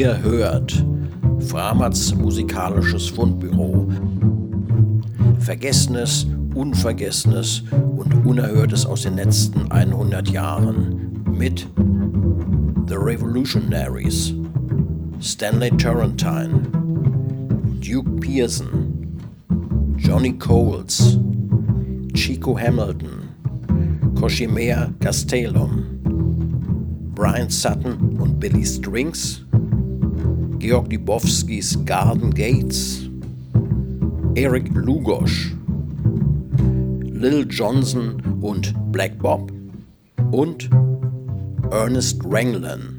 Ihr hört Framats musikalisches Fundbüro. Vergessenes, Unvergessenes und Unerhörtes aus den letzten 100 Jahren mit The Revolutionaries, Stanley Turrentine, Duke Pearson, Johnny Coles, Chico Hamilton, Cosima Gastelum, Brian Sutton und Billy Strings, Georg Dybowskis Garden Gates, Eric Lugosch, Lil Johnson und Black Bob und Ernest Ranglin.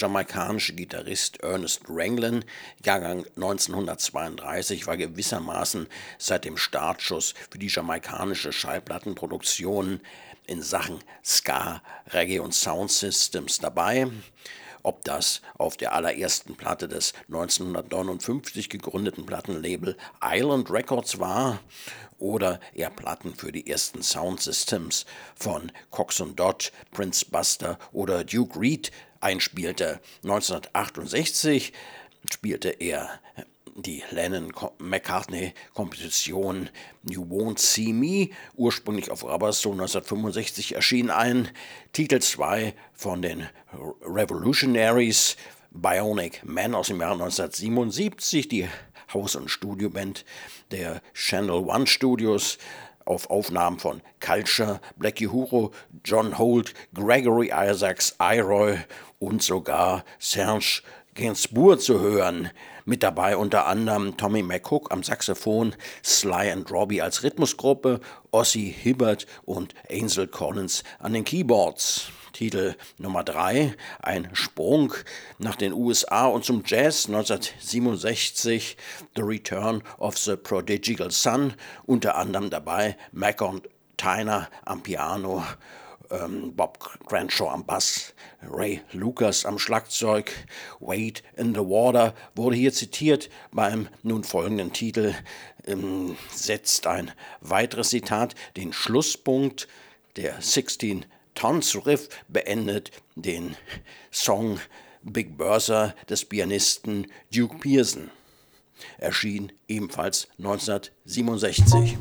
jamaikanische Gitarrist Ernest Ranglin, Jahrgang 1932, war gewissermaßen seit dem Startschuss für die jamaikanische Schallplattenproduktion in Sachen Ska, Reggae und Sound Systems dabei. Ob das auf der allerersten Platte des 1959 gegründeten Plattenlabel Island Records war oder er Platten für die ersten Sound Systems von Cox und Dodge, Prince Buster oder Duke Reed einspielte. 1968 spielte er die Lennon-McCartney-Komposition You Won't See Me, ursprünglich auf Rubberstone 1965 erschien ein, Titel 2 von den Revolutionaries, Bionic Man aus dem Jahr 1977, die Haus- und Studioband der Channel One Studios, auf Aufnahmen von Culture, Blackie Uhuro, John Holt, Gregory Isaacs, Iroy und sogar Serge Gainsbourg zu hören. Mit dabei unter anderem Tommy McCook am Saxophon, Sly and Robbie als Rhythmusgruppe, Ossie Hibbert und Ansel Collins an den Keyboards. Titel Nummer 3, ein Sprung nach den USA und zum Jazz 1967, The Return of the Prodigal Son, unter anderem dabei Mac und Tyner am Piano, Bob Cranshaw am Bass, Ray Lucas am Schlagzeug, Wade in the Water wurde hier zitiert. Beim nun folgenden Titel setzt ein weiteres Zitat den Schlusspunkt. Der 16 Tons Riff beendet den Song Big Bertha des Pianisten Duke Pearson. Erschien ebenfalls 1967.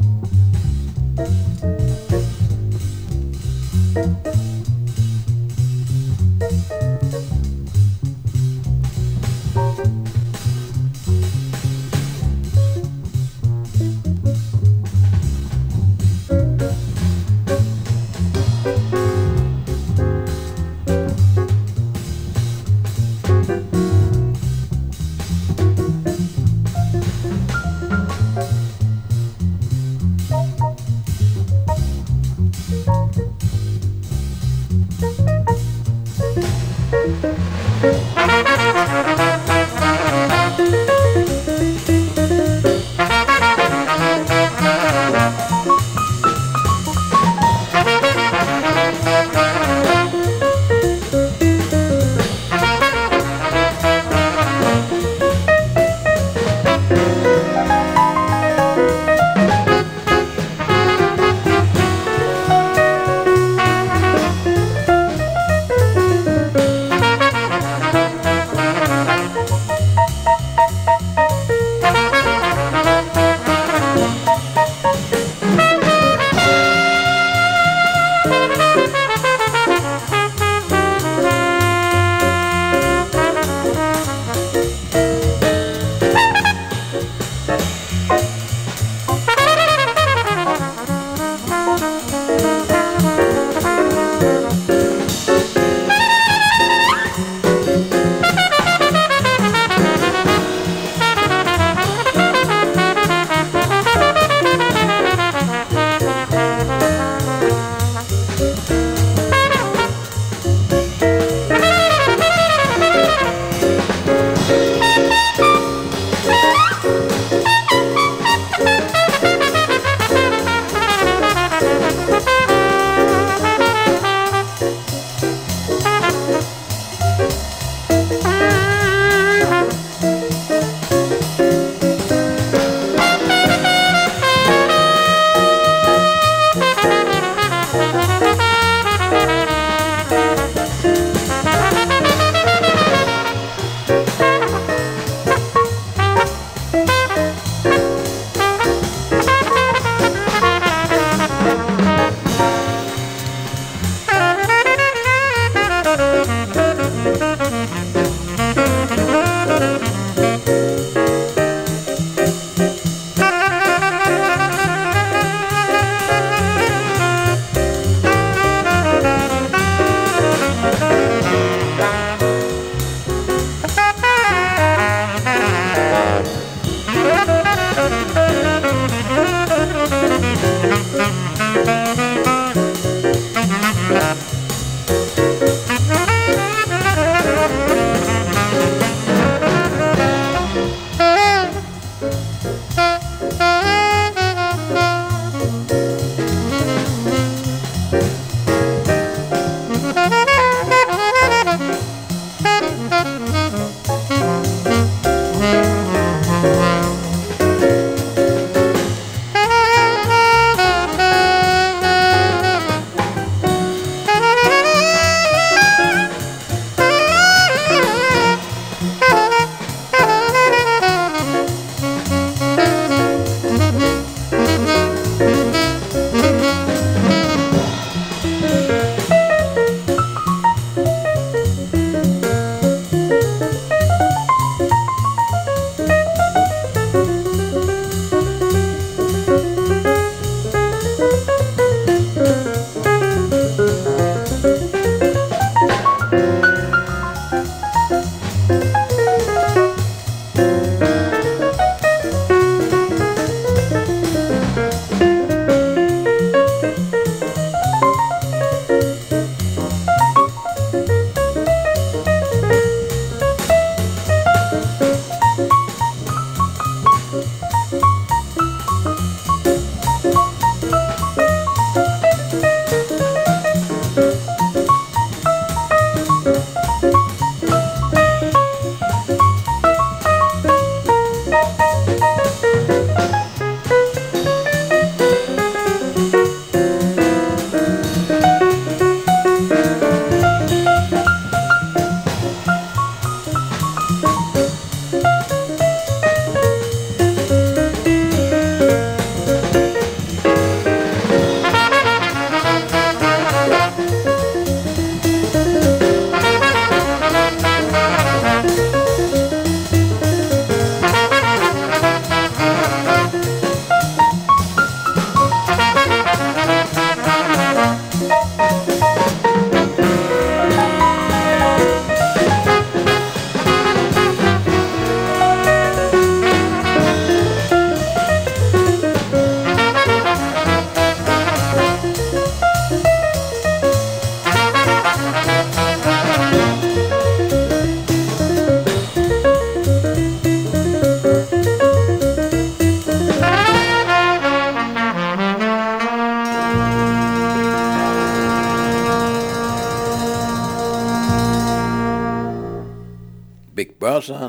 Big Bertha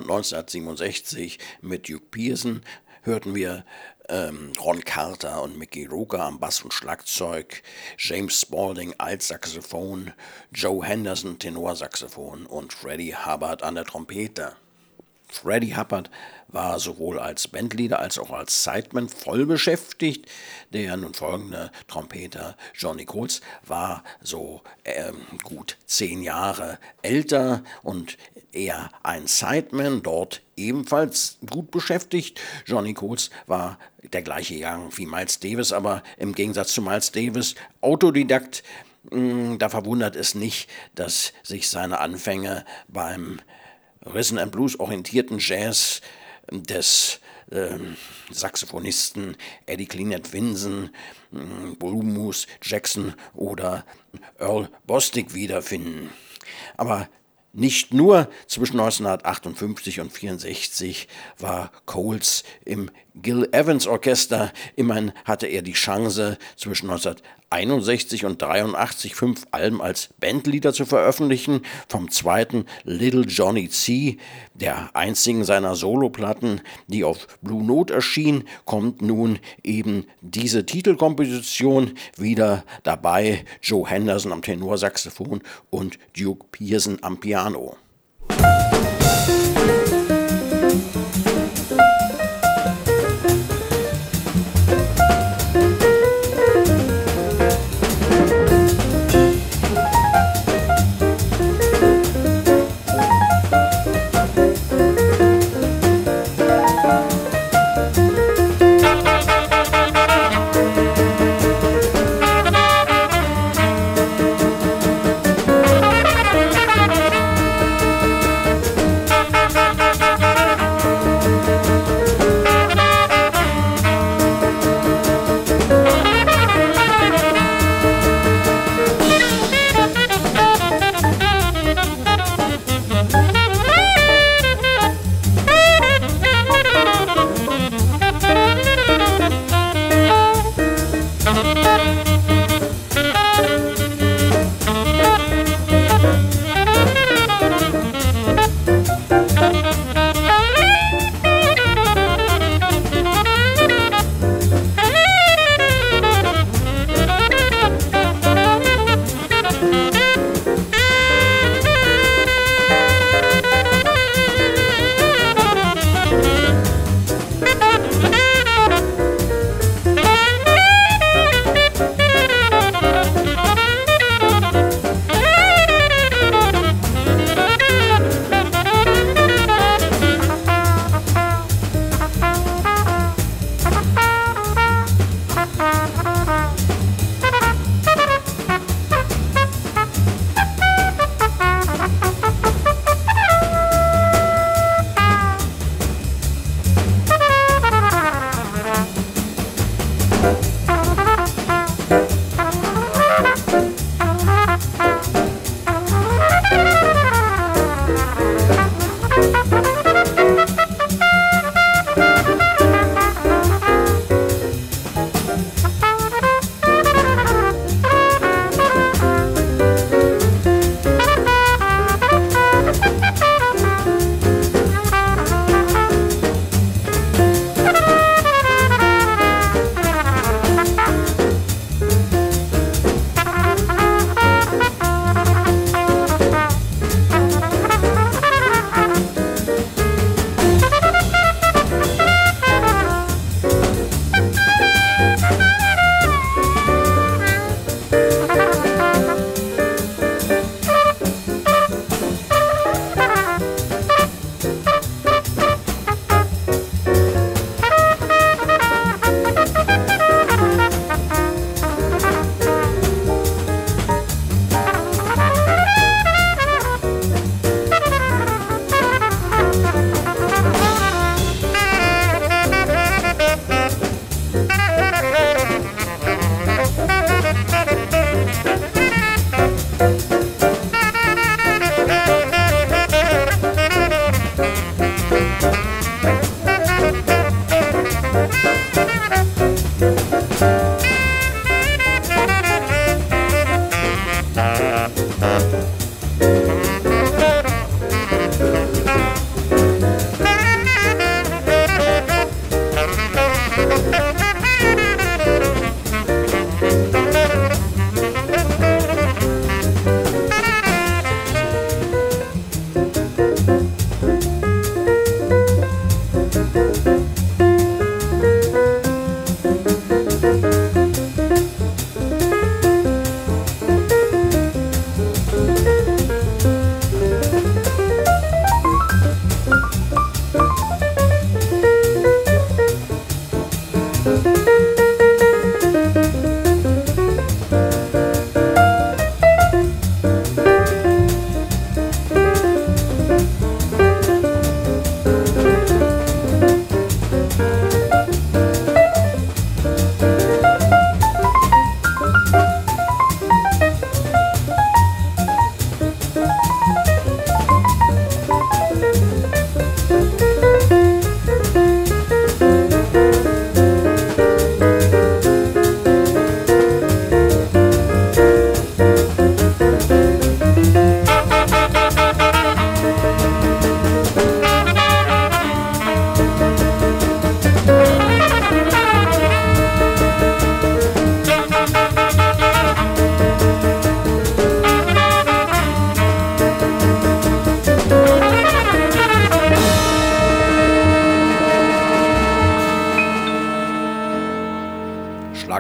1967 mit Duke Pearson hörten wir Ron Carter und Mickey Rooker am Bass und Schlagzeug, James Spaulding Altsaxophon, Joe Henderson Tenorsaxophon und Freddie Hubbard an der Trompete. Freddie Hubbard war sowohl als Bandleader als auch als Sideman voll beschäftigt. Der nun folgende Trompeter Johnny Coles war so gut 10 Jahre älter und eher ein Sideman, dort ebenfalls gut beschäftigt. Johnny Coles war der gleiche Jahrgang wie Miles Davis, aber im Gegensatz zu Miles Davis Autodidakt. Da verwundert es nicht, dass sich seine Anfänge beim Rhythm and Blues orientierten Jazz des Saxophonisten Eddie Cleanett Vinson, Blues Jackson oder Earl Bostic wiederfinden. Aber nicht nur zwischen 1958 und 1964 war Coles im Gil Evans Orchester. Immerhin hatte er die Chance, zwischen 1961 und 1983 5 Alben als Bandleader zu veröffentlichen. Vom zweiten Little Johnny C., der einzigen seiner Soloplatten, die auf Blue Note erschien, kommt nun eben diese Titelkomposition wieder dabei. Joe Henderson am Tenorsaxophon und Duke Pearson am Piano.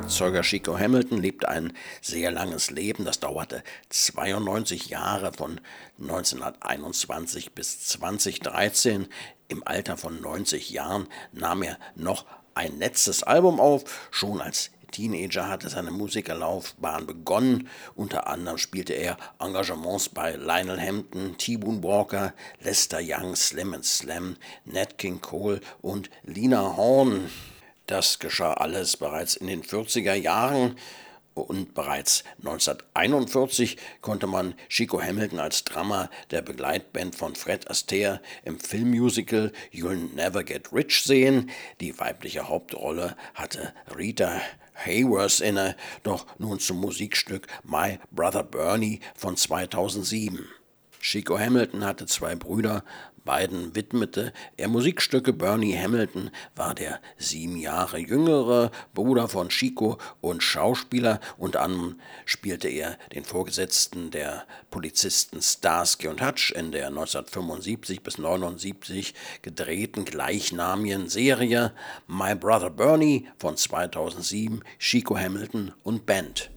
Schlagzeuger Chico Hamilton lebte ein sehr langes Leben. Das dauerte 92 Jahre, von 1921 bis 2013. Im Alter von 90 Jahren nahm er noch ein letztes Album auf. Schon als Teenager hatte seine Musikerlaufbahn begonnen. Unter anderem spielte er Engagements bei Lionel Hampton, T-Bone Walker, Lester Young, Slim and Slam, Nat King Cole und Lena Horne. Das geschah alles bereits in den 40er Jahren. Und bereits 1941 konnte man Chico Hamilton als Drummer der Begleitband von Fred Astaire im Filmmusical You'll Never Get Rich sehen. Die weibliche Hauptrolle hatte Rita Hayworth inne, doch nun zum Musikstück My Brother Bernie von 2007. Chico Hamilton hatte 2 Brüder, beiden widmete er Musikstücke. Bernie Hamilton war der 7 Jahre jüngere Bruder von Chico und Schauspieler. Unter anderem spielte er den Vorgesetzten der Polizisten Starsky und Hutch in der 1975 bis 1979 gedrehten gleichnamigen Serie My Brother Bernie von 2007, Chico Hamilton und Band.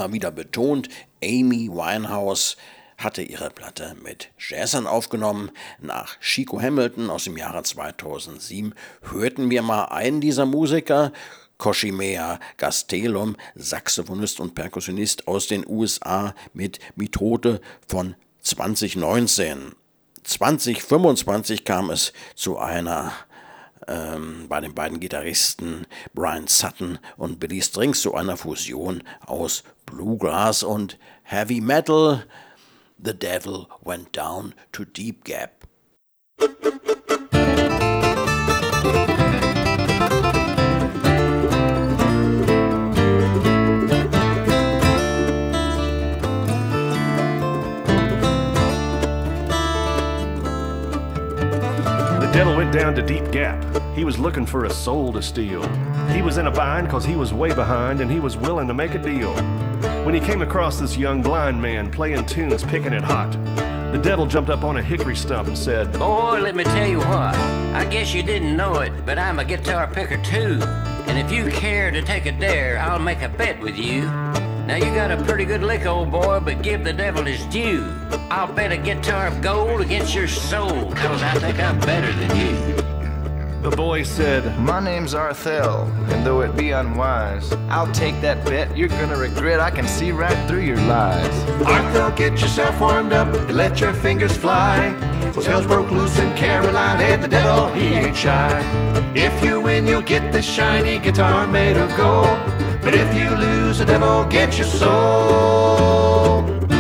immer wieder betont, Amy Winehouse hatte ihre Platte mit Jazzern aufgenommen. Nach Chico Hamilton aus dem Jahre 2007 hörten wir mal einen dieser Musiker, Koshimea Gastelum, Saxophonist und Perkussionist aus den USA mit Mitote von 2019. 2025 kam es zu einer bei den beiden Gitarristen Brian Sutton und Billy Strings zu einer Fusion aus Bluegrass und Heavy Metal. The Devil Went Down to Deep Gap. The devil went down to Deep Gap. He was looking for a soul to steal. He was in a bind cause he was way behind and he was willing to make a deal. When he came across this young blind man playing tunes, picking it hot, the devil jumped up on a hickory stump and said, "Boy, let me tell you what, I guess you didn't know it, but I'm a guitar picker too. And if you care to take a dare, I'll make a bet with you. Now you got a pretty good lick, old boy, but give the devil his due. I'll bet a guitar of gold against your soul, cause I think I'm better than you." The boy said, "My name's Arthel, and though it be unwise, I'll take that bet. You're gonna regret. I can see right through your lies." Arthel, get yourself warmed up and let your fingers fly. Cause hell's broke loose in Caroline, and the devil, he ain't shy. If you win, you'll get this shiny guitar made of gold. But if you lose, the devil gets your soul.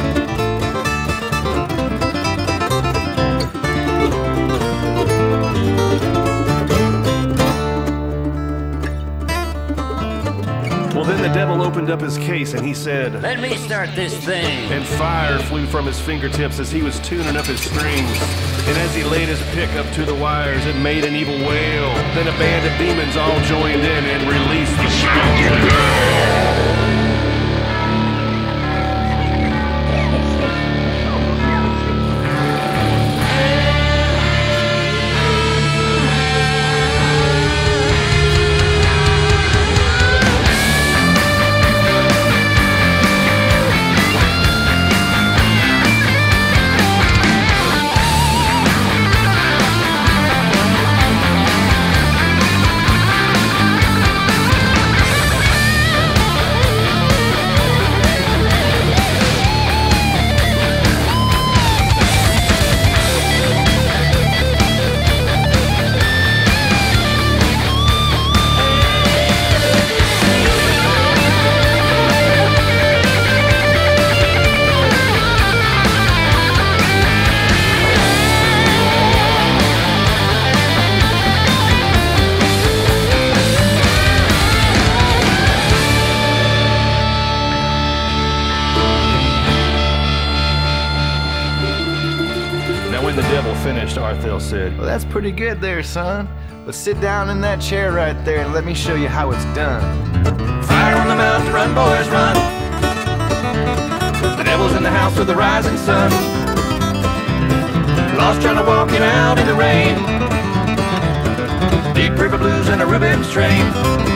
well, then the devil opened up his case and he said, "Let me start this thing." and fire flew from his fingertips as he was tuning up his strings. And as he laid his pick up to the wires, it made an evil wail. Then a band of demons all joined in and released the sound. Finished, Arthel said, "Well, that's pretty good there, son. But sit down in that chair right there and let me show you how it's done." Fire on the mountain, run, boys, run. The devil's in the house with the rising sun. Lost trying to walk it out in the rain. Deep River Blues and a Rubens train.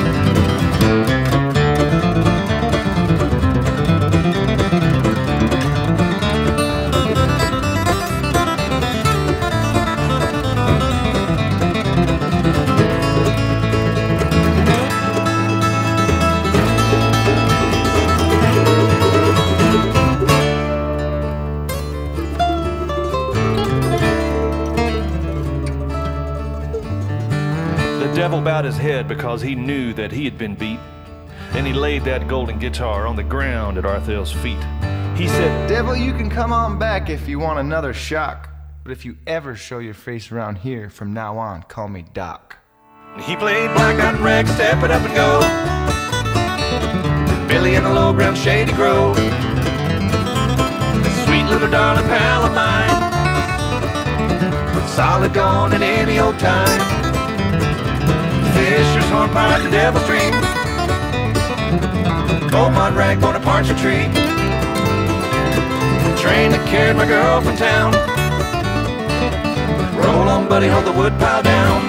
The devil bowed his head because he knew that he had been beat, and he laid that golden guitar on the ground at Arthel's feet. He said, "Devil, you can come on back if you want another shock. But if you ever show your face around here, from now on, call me Doc." He played Black Mountain Rag, Step It Up and Go. Billy in the low ground shady grove. Sweet little darling pal of mine. Solid gone in any old time. Fisher's Hornpipe, the Devil's Dream. Gold Mud Rag, Bonaparte's Tree. The train that carried my girl from town. Roll on, buddy, hold the wood pile down.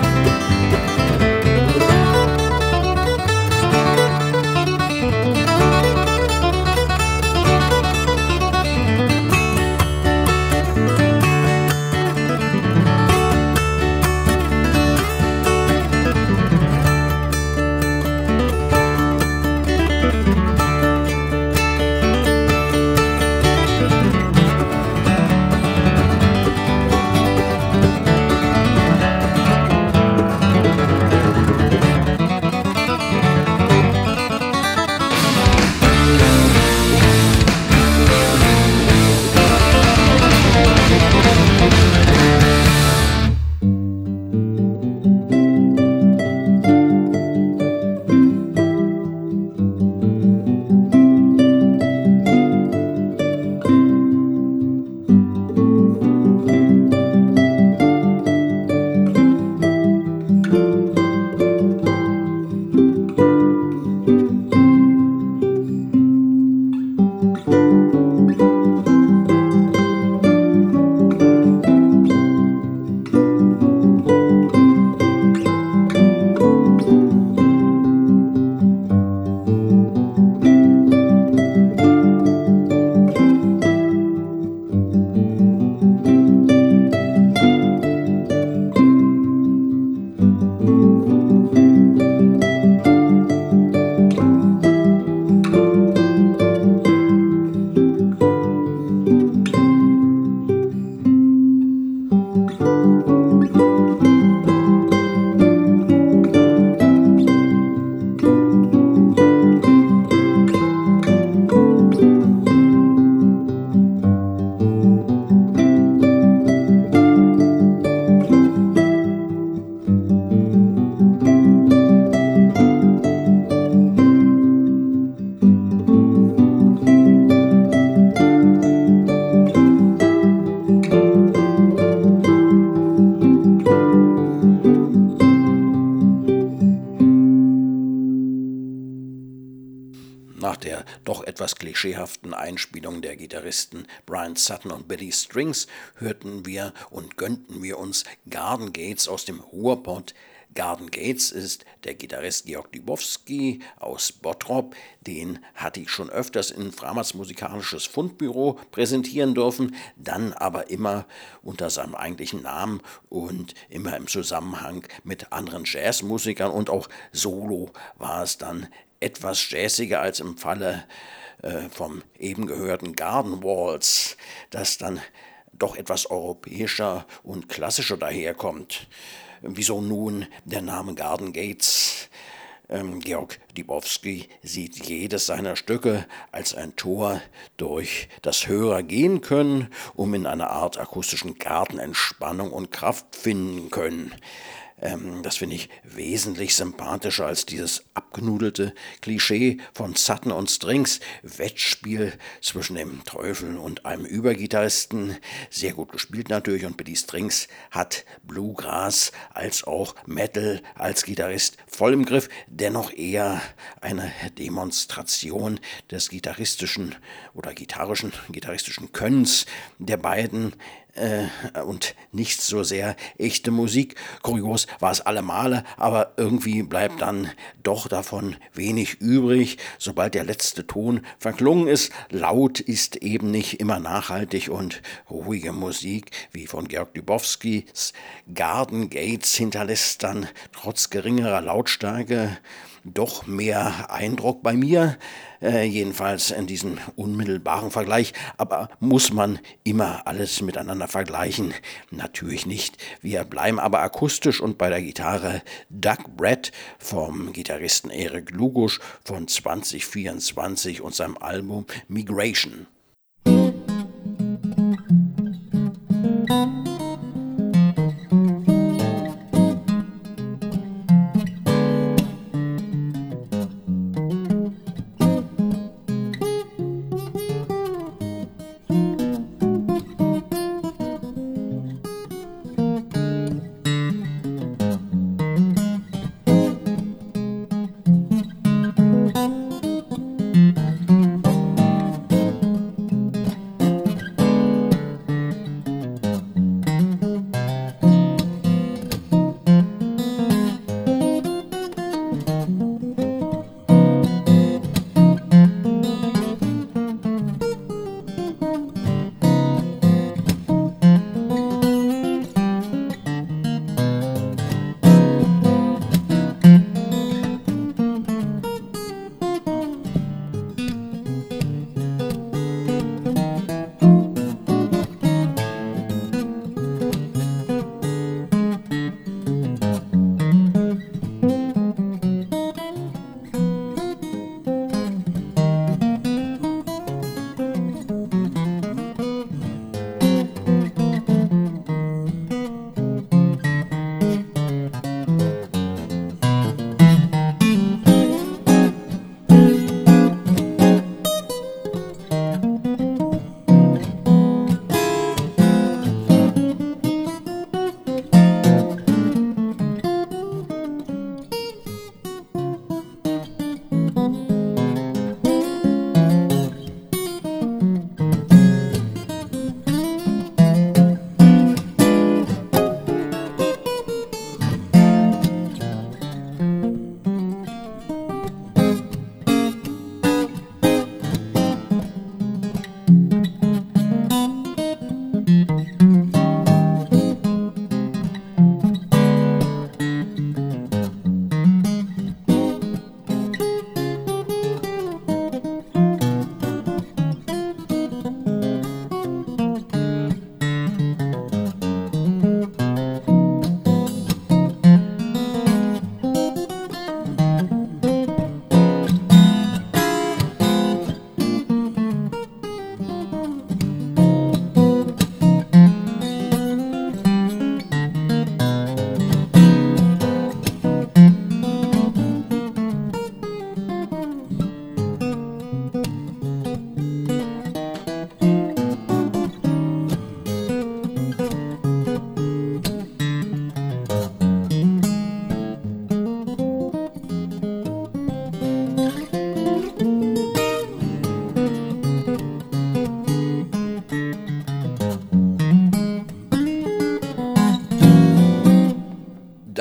Nach der doch etwas klischeehaften Einspielung der Gitarristen Brian Sutton und Billy Strings hörten wir und gönnten wir uns Garden Gates aus dem Ruhrpott. Garden Gates ist der Gitarrist Georg Dybowski aus Bottrop. Den hatte ich schon öfters in Framers musikalisches Fundbüro präsentieren dürfen, dann aber immer unter seinem eigentlichen Namen und immer im Zusammenhang mit anderen Jazzmusikern, und auch solo war es dann etwas jazziger als im Falle vom eben gehörten Garden Waltz, das dann doch etwas europäischer und klassischer daherkommt. Wieso nun der Name Garden Gates? Georg Dybowski sieht jedes seiner Stücke als ein Tor, durch das Hörer gehen können, um in einer Art akustischen Garten Entspannung und Kraft finden können. Das finde ich wesentlich sympathischer als dieses abgenudelte Klischee von Sutton und Strings. Wettspiel zwischen dem Teufel und einem Übergitarristen. Sehr gut gespielt natürlich, und Billy Strings hat Bluegrass als auch Metal als Gitarrist voll im Griff. Dennoch eher eine Demonstration des gitarristischen Könnens der beiden. Und nicht so sehr echte Musik. Kurios war es alle Male, aber irgendwie bleibt dann doch davon wenig übrig, sobald der letzte Ton verklungen ist. Laut ist eben nicht immer nachhaltig, und ruhige Musik wie von Georg Dybowskis Garden Gates hinterlässt dann trotz geringerer Lautstärke doch mehr Eindruck bei mir, jedenfalls in diesem unmittelbaren Vergleich. Aber muss man immer alles miteinander vergleichen? Natürlich nicht. Wir bleiben aber akustisch, und bei der Gitarre Doug Brett vom Gitarristen Eric Lugusch von 2024 und seinem Album Migration.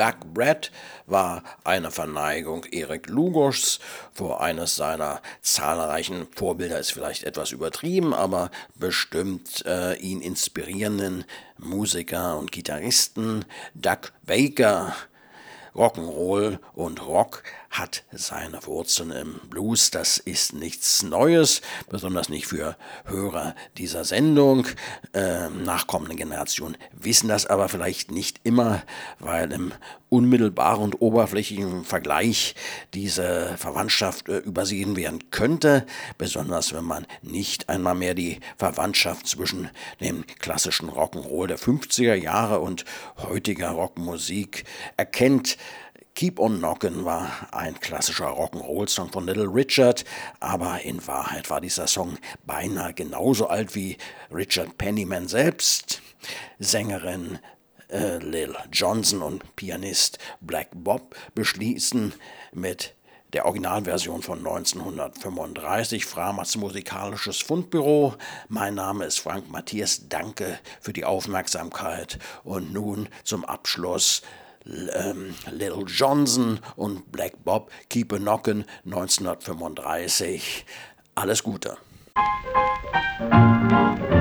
Doug Brett war eine Verneigung Eric Lugoschs vor eines seiner zahlreichen Vorbilder, ist vielleicht etwas übertrieben, aber bestimmt ihn inspirierenden Musiker und Gitarristen Doug Baker. Rock'n'Roll und Rock hat seine Wurzeln im Blues. Das ist nichts Neues, besonders nicht für Hörer dieser Sendung. Nachkommende Generationen wissen das aber vielleicht nicht immer, weil im unmittelbaren und oberflächlichen Vergleich diese Verwandtschaft übersehen werden könnte, besonders wenn man nicht einmal mehr die Verwandtschaft zwischen dem klassischen Rock'n'Roll der 50er Jahre und heutiger Rockmusik erkennt. Keep on Knockin' war ein klassischer Rock'n'Roll-Song von Little Richard, aber in Wahrheit war dieser Song beinahe genauso alt wie Richard Penniman selbst. Sängerin Lil Johnson und Pianist Black Bob beschließen mit der Originalversion von 1935, Framers musikalisches Fundbüro. Mein Name ist Frank Matthias, danke für die Aufmerksamkeit und nun zum Abschluss Little Johnson und Black Bob, Keep a Knockin' 1935. Alles Gute.